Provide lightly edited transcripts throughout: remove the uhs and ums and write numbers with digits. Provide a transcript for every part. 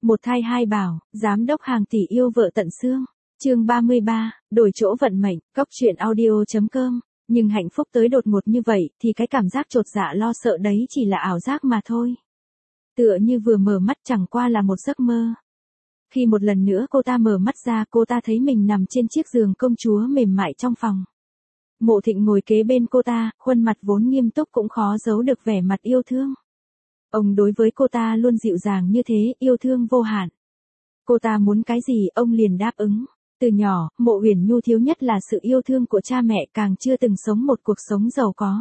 Một thai hai bảo, giám đốc hàng tỷ yêu vợ tận xương. Chương 33, đổi chỗ vận mệnh, cóc truyện audio.com. Nhưng hạnh phúc tới đột ngột như vậy thì cái cảm giác chột dạ lo sợ đấy chỉ là ảo giác mà thôi. Tựa như vừa mở mắt chẳng qua là một giấc mơ. Khi một lần nữa cô ta mở mắt ra, cô ta thấy mình nằm trên chiếc giường công chúa mềm mại trong phòng. Mộ Thịnh ngồi kế bên cô ta, khuôn mặt vốn nghiêm túc cũng khó giấu được vẻ mặt yêu thương. Ông đối với cô ta luôn dịu dàng như thế, yêu thương vô hạn. Cô ta muốn cái gì ông liền đáp ứng. Từ nhỏ, Mộ Uyển Nhu thiếu nhất là sự yêu thương của cha mẹ, càng chưa từng sống một cuộc sống giàu có.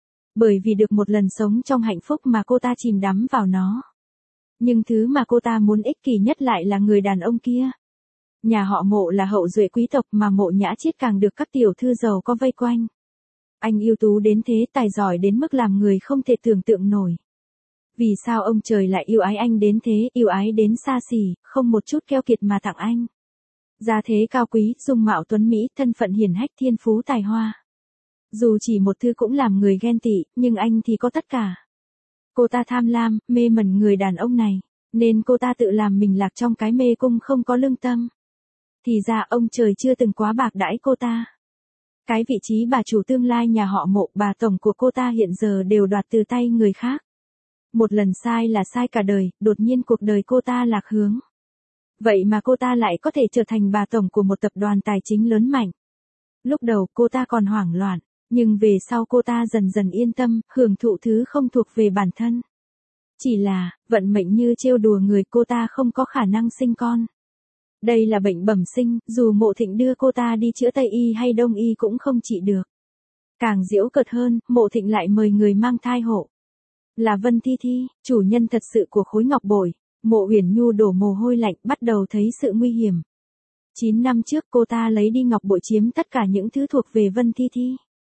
Bởi vì được một lần sống trong hạnh phúc mà cô ta chìm đắm vào nó. Nhưng thứ mà cô ta muốn ích kỷ nhất lại là người đàn ông kia. Nhà họ Mộ là hậu duệ quý tộc mà Mộ Nhã Chiết càng được các tiểu thư giàu có vây quanh. Anh ưu tú đến thế, tài giỏi đến mức làm người không thể tưởng tượng nổi. Vì sao ông trời lại yêu ái anh đến thế, yêu ái đến xa xỉ, không một chút keo kiệt mà tặng anh. Gia thế cao quý, dung mạo tuấn mỹ, thân phận hiển hách, thiên phú tài hoa. Dù chỉ một thứ cũng làm người ghen tị, nhưng anh thì có tất cả. Cô ta tham lam, mê mẩn người đàn ông này, nên cô ta tự làm mình lạc trong cái mê cung không có lương tâm. Thì ra ông trời chưa từng quá bạc đãi cô ta. Cái vị trí bà chủ tương lai nhà họ Mộ, bà tổng của cô ta hiện giờ đều đoạt từ tay người khác. Một lần sai là sai cả đời, đột nhiên cuộc đời cô ta lạc hướng. Vậy mà cô ta lại có thể trở thành bà tổng của một tập đoàn tài chính lớn mạnh. Lúc đầu cô ta còn hoảng loạn, nhưng về sau cô ta dần dần yên tâm, hưởng thụ thứ không thuộc về bản thân. Chỉ là, vận mệnh như trêu đùa người, cô ta không có khả năng sinh con. Đây là bệnh bẩm sinh, dù Mộ Thịnh đưa cô ta đi chữa Tây y hay Đông y cũng không trị được. Càng giễu cợt hơn, Mộ Thịnh lại mời người mang thai hộ. Là Vân Thi Thi, chủ nhân thật sự của khối ngọc bội. Mộ Uyển Nhu đổ mồ hôi lạnh, bắt đầu thấy sự nguy hiểm. 9 năm trước cô ta lấy đi ngọc bội, chiếm tất cả những thứ thuộc về Vân Thi Thi.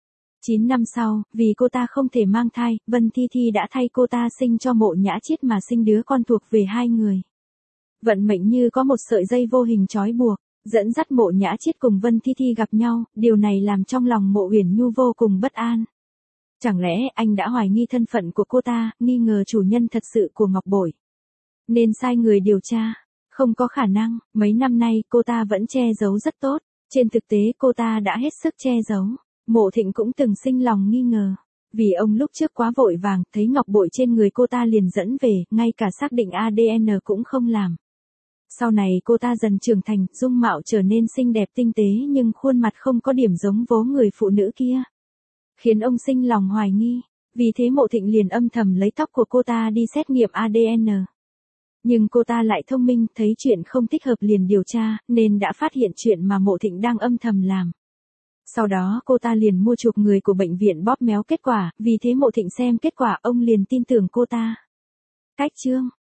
9 năm sau, vì cô ta không thể mang thai, Vân Thi Thi đã thay cô ta sinh cho Mộ Nhã Chiết mà sinh đứa con thuộc về hai người. Vận mệnh như có một sợi dây vô hình trói buộc, dẫn dắt Mộ Nhã Chiết cùng Vân Thi Thi gặp nhau, điều này làm trong lòng Mộ Uyển Nhu vô cùng bất an. Chẳng lẽ anh đã hoài nghi thân phận của cô ta, nghi ngờ chủ nhân thật sự của ngọc bội, nên sai người điều tra? Không có khả năng, mấy năm nay cô ta vẫn che giấu rất tốt, trên thực tế cô ta đã hết sức che giấu. Mộ Thịnh cũng từng sinh lòng nghi ngờ, vì ông lúc trước quá vội vàng, thấy ngọc bội trên người cô ta liền dẫn về, ngay cả xác định ADN cũng không làm. Sau này cô ta dần trưởng thành, dung mạo trở nên xinh đẹp tinh tế, nhưng khuôn mặt không có điểm giống vố người phụ nữ kia, khiến ông sinh lòng hoài nghi. Vì thế Mộ Thịnh liền âm thầm lấy tóc của cô ta đi xét nghiệm ADN. Nhưng cô ta lại thông minh, thấy chuyện không thích hợp liền điều tra, nên đã phát hiện chuyện mà Mộ Thịnh đang âm thầm làm. Sau đó cô ta liền mua chuộc người của bệnh viện bóp méo kết quả, vì thế Mộ Thịnh xem kết quả ông liền tin tưởng cô ta. Cách chương